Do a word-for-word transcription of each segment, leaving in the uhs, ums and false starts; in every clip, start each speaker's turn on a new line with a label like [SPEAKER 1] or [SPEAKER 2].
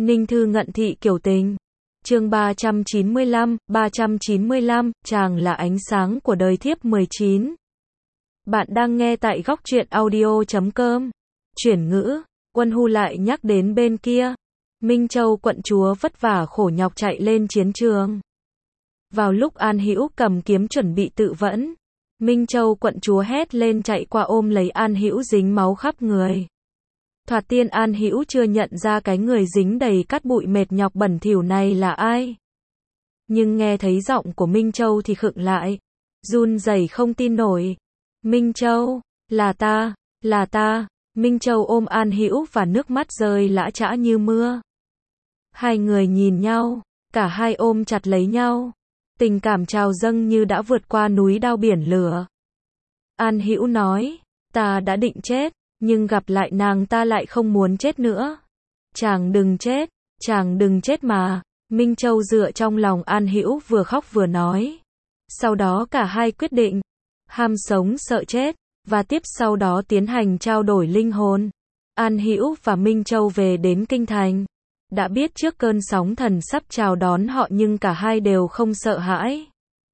[SPEAKER 1] Ninh Thư ngận thị kiểu tình. Chương ba trăm chín mươi lăm, ba trăm chín mươi lăm, chàng là ánh sáng của đời thiếp mười chín. Bạn đang nghe tại góc truyện audio chấm com. Chuyển ngữ, Quân Hu lại nhắc đến bên kia. Minh Châu quận chúa vất vả khổ nhọc chạy lên chiến trường. Vào lúc An Hữu cầm kiếm chuẩn bị tự vẫn, Minh Châu quận chúa hét lên chạy qua ôm lấy An Hữu dính máu khắp người. Thoạt tiên An Hữu chưa nhận ra cái người dính đầy cát bụi mệt nhọc bẩn thỉu này là ai. Nhưng nghe thấy giọng của Minh Châu thì khựng lại, run rẩy không tin nổi. Minh Châu, là ta, là ta. Minh Châu ôm An Hữu và nước mắt rơi lã chã như mưa. Hai người nhìn nhau, cả hai ôm chặt lấy nhau. Tình cảm trào dâng như đã vượt qua núi đao biển lửa. An Hữu nói, ta đã định chết, nhưng gặp lại nàng ta lại không muốn chết nữa. Chàng đừng chết, chàng đừng chết mà. Minh Châu dựa trong lòng An Hữu vừa khóc vừa nói. Sau đó cả hai quyết định, ham sống sợ chết, và tiếp sau đó tiến hành trao đổi linh hồn. An Hữu và Minh Châu về đến kinh thành. Đã biết trước cơn sóng thần sắp chào đón họ nhưng cả hai đều không sợ hãi.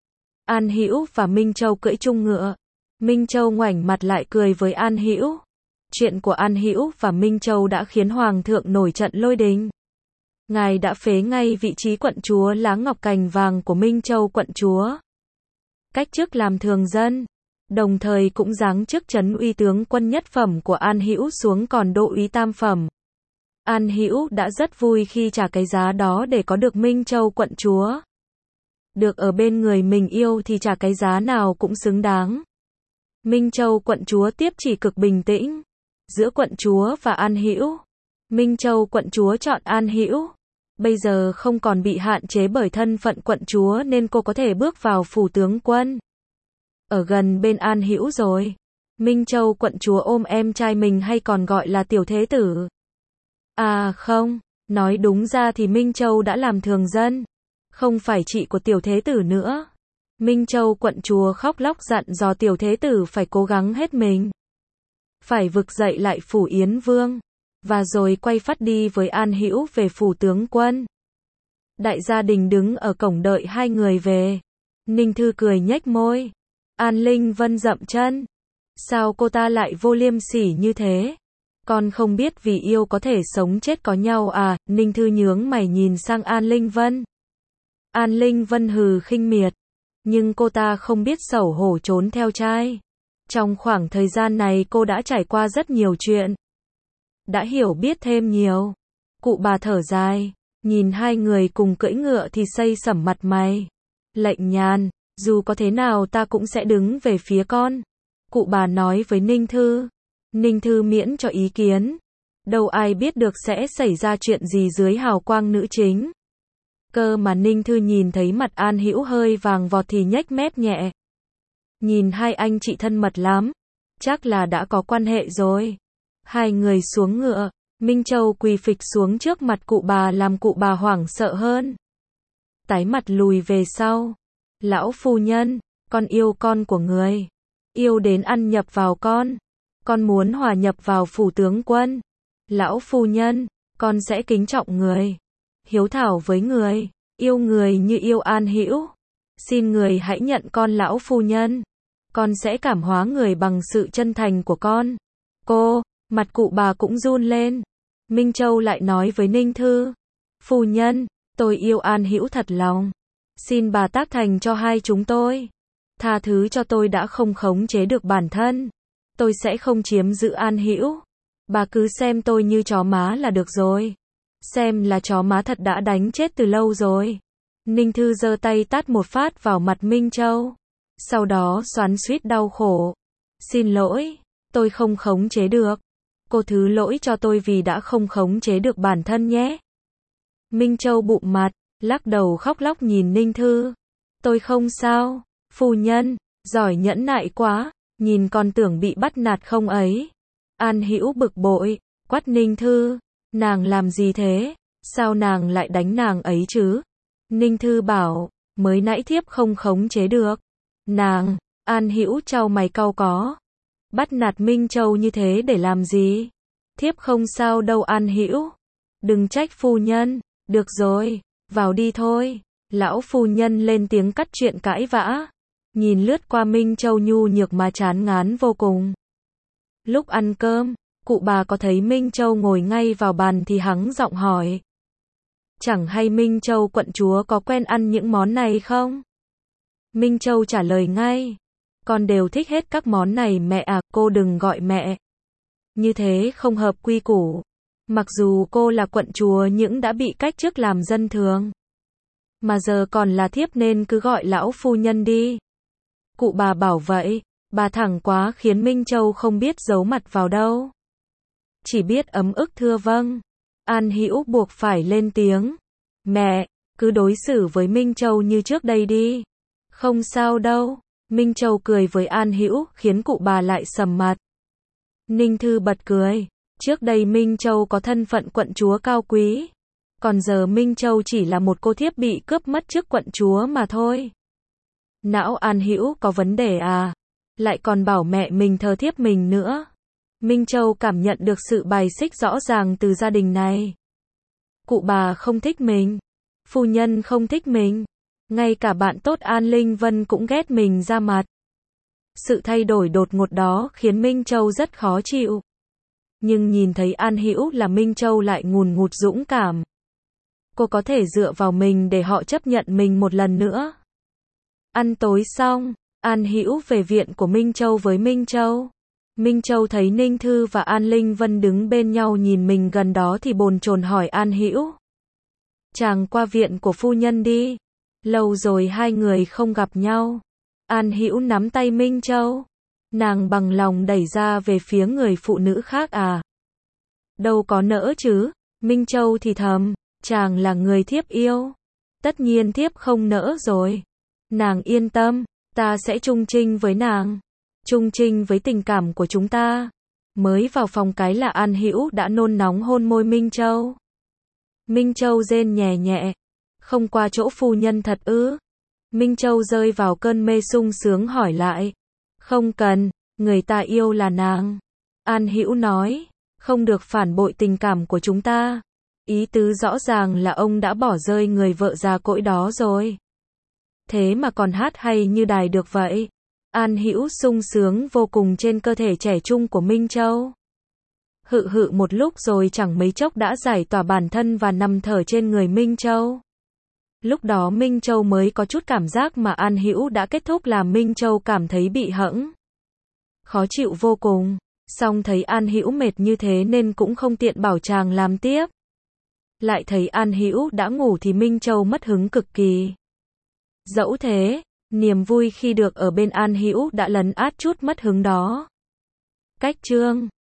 [SPEAKER 1] An Hữu và Minh Châu cưỡi chung ngựa. Minh Châu ngoảnh mặt lại cười với An Hữu. Chuyện của An Hữu và Minh Châu đã khiến Hoàng thượng nổi trận lôi đình. Ngài đã phế ngay vị trí quận chúa lá ngọc cành vàng của Minh Châu quận chúa, cách chức làm thường dân, đồng thời cũng giáng chức trấn uy tướng quân nhất phẩm của An Hữu xuống còn đô úy tam phẩm. An Hữu đã rất vui khi trả cái giá đó để có được Minh Châu quận chúa. Được ở bên người mình yêu thì trả cái giá nào cũng xứng đáng. Minh Châu quận chúa tiếp chỉ cực bình tĩnh. Giữa quận chúa và An Hữu, Minh Châu quận chúa chọn An Hữu. Bây giờ không còn bị hạn chế bởi thân phận quận chúa nên cô có thể bước vào phủ tướng quân. Ở gần bên An Hữu rồi. Minh Châu quận chúa ôm em trai mình hay còn gọi là tiểu thế tử. À không, nói đúng ra thì Minh Châu đã làm thường dân, không phải chị của tiểu thế tử nữa. Minh Châu quận chúa khóc lóc dặn dò tiểu thế tử phải cố gắng hết mình, phải vực dậy lại phủ Yến Vương, và rồi quay phát đi với An Hữu về phủ tướng quân. Đại gia đình đứng ở cổng đợi hai người về. Ninh Thư cười nhếch môi. An Linh Vân dậm chân. Sao cô ta lại vô liêm sỉ như thế? Con không biết vì yêu có thể sống chết có nhau à? Ninh Thư nhướng mày nhìn sang An Linh Vân. An Linh Vân hừ khinh miệt. Nhưng cô ta không biết xấu hổ trốn theo trai. Trong khoảng thời gian này cô đã trải qua rất nhiều chuyện, đã hiểu biết thêm nhiều. Cụ bà thở dài, nhìn hai người cùng cưỡi ngựa thì xây sẩm mặt mày. Lệnh Nhàn, dù có thế nào ta cũng sẽ đứng về phía con. Cụ bà nói với Ninh Thư. Ninh Thư miễn cho ý kiến. Đâu ai biết được sẽ xảy ra chuyện gì dưới hào quang nữ chính. Cơ mà Ninh Thư nhìn thấy mặt An Hữu hơi vàng vọt thì nhếch mép nhẹ. Nhìn hai anh chị thân mật lắm, chắc là đã có quan hệ rồi. Hai người xuống ngựa, Minh Châu quỳ phịch xuống trước mặt cụ bà làm cụ bà hoảng sợ hơn. Tái mặt lùi về sau. Lão phu nhân, con yêu con của người. Yêu đến ăn nhập vào con. Con muốn hòa nhập vào phủ tướng quân. Lão phu nhân, con sẽ kính trọng người, hiếu thảo với người, yêu người như yêu An Hữu. Xin người hãy nhận con lão phu nhân. Con sẽ cảm hóa người bằng sự chân thành của con. Cô, mặt cụ bà cũng run lên. Minh Châu lại nói với Ninh Thư. Phu nhân, tôi yêu An Hữu thật lòng. Xin bà tác thành cho hai chúng tôi. Tha thứ cho tôi đã không khống chế được bản thân. Tôi sẽ không chiếm giữ An Hữu. Bà cứ xem tôi như chó má là được rồi. Xem là chó má thật đã đánh chết từ lâu rồi. Ninh Thư giơ tay tát một phát vào mặt Minh Châu. Sau đó xoắn xuýt đau khổ. Xin lỗi, tôi không khống chế được. Cô thứ lỗi cho tôi vì đã không khống chế được bản thân nhé. Minh Châu bụm mặt, lắc đầu khóc lóc nhìn Ninh Thư. Tôi không sao, phu nhân, giỏi nhẫn nại quá, nhìn con tưởng bị bắt nạt không ấy. An Hữu bực bội, quát Ninh Thư, nàng làm gì thế, sao nàng lại đánh nàng ấy chứ? Ninh Thư bảo, mới nãy thiếp không khống chế được. Nàng, An Hữu chau mày cau có. Bắt nạt Minh Châu như thế để làm gì? Thiếp không sao đâu An Hữu. Đừng trách phu nhân, được rồi, vào đi thôi. Lão phu nhân lên tiếng cắt chuyện cãi vã, nhìn lướt qua Minh Châu nhu nhược mà chán ngán vô cùng. Lúc ăn cơm, cụ bà có thấy Minh Châu ngồi ngay vào bàn thì hắng giọng hỏi. Chẳng hay Minh Châu quận chúa có quen ăn những món này không? Minh Châu trả lời ngay. Con đều thích hết các món này mẹ à, cô đừng gọi mẹ. Như thế không hợp quy củ. Mặc dù cô là quận chúa nhưng đã bị cách chức làm dân thường. Mà giờ còn là thiếp nên cứ gọi lão phu nhân đi. Cụ bà bảo vậy, bà thẳng quá khiến Minh Châu không biết giấu mặt vào đâu. Chỉ biết ấm ức thưa vâng. An Hữu buộc phải lên tiếng. Mẹ, cứ đối xử với Minh Châu như trước đây đi. Không sao đâu. Minh Châu cười với An Hữu khiến cụ bà lại sầm mặt. Ninh Thư bật cười. Trước đây Minh Châu có thân phận quận chúa cao quý. Còn giờ Minh Châu chỉ là một cô thiếp bị cướp mất chức quận chúa mà thôi. Não An Hữu có vấn đề à? Lại còn bảo mẹ mình thờ thiếp mình nữa. Minh Châu cảm nhận được sự bài xích rõ ràng từ gia đình này. Cụ bà không thích mình. Phu nhân không thích mình. Ngay cả bạn tốt An Linh Vân cũng ghét mình ra mặt. Sự thay đổi đột ngột đó khiến Minh Châu rất khó chịu. Nhưng nhìn thấy An Hữu là Minh Châu lại ngùn ngụt dũng cảm. Cô có thể dựa vào mình để họ chấp nhận mình một lần nữa. Ăn tối xong, An Hữu về viện của Minh Châu với Minh Châu. Minh Châu thấy Ninh Thư và An Linh Vân đứng bên nhau nhìn mình gần đó thì bồn chồn hỏi An Hữu. Chàng qua viện của phu nhân đi. Lâu rồi hai người không gặp nhau. An Hữu nắm tay Minh Châu. Nàng bằng lòng đẩy ra về phía người phụ nữ khác à? Đâu có nỡ chứ. Minh Châu thì thầm. Chàng là người thiếp yêu. Tất nhiên thiếp không nỡ rồi. Nàng yên tâm. Ta sẽ trung trinh với nàng. Trung trinh với tình cảm của chúng ta. Mới vào phòng cái là An Hữu đã nôn nóng hôn môi Minh Châu. Minh Châu rên nhẹ nhẹ. Không qua chỗ phu nhân thật ư? Minh Châu rơi vào cơn mê sung sướng hỏi lại. Không cần, người ta yêu là nàng. An Hữu nói. Không được phản bội tình cảm của chúng ta. Ý tứ rõ ràng là ông đã bỏ rơi người vợ già cỗi đó rồi. Thế mà còn hát hay như đài được vậy. An Hữu sung sướng vô cùng trên cơ thể trẻ trung của Minh Châu. Hự hự một lúc rồi chẳng mấy chốc đã giải tỏa bản thân và nằm thở trên người Minh Châu. Lúc đó Minh Châu mới có chút cảm giác mà An Hữu đã kết thúc làm Minh Châu cảm thấy bị hẫng. Khó chịu vô cùng. Song thấy An Hữu mệt như thế nên cũng không tiện bảo chàng làm tiếp. Lại thấy An Hữu đã ngủ thì Minh Châu mất hứng cực kỳ. Dẫu thế, niềm vui khi được ở bên An Hữu đã lấn át chút mất hứng đó. Cách chương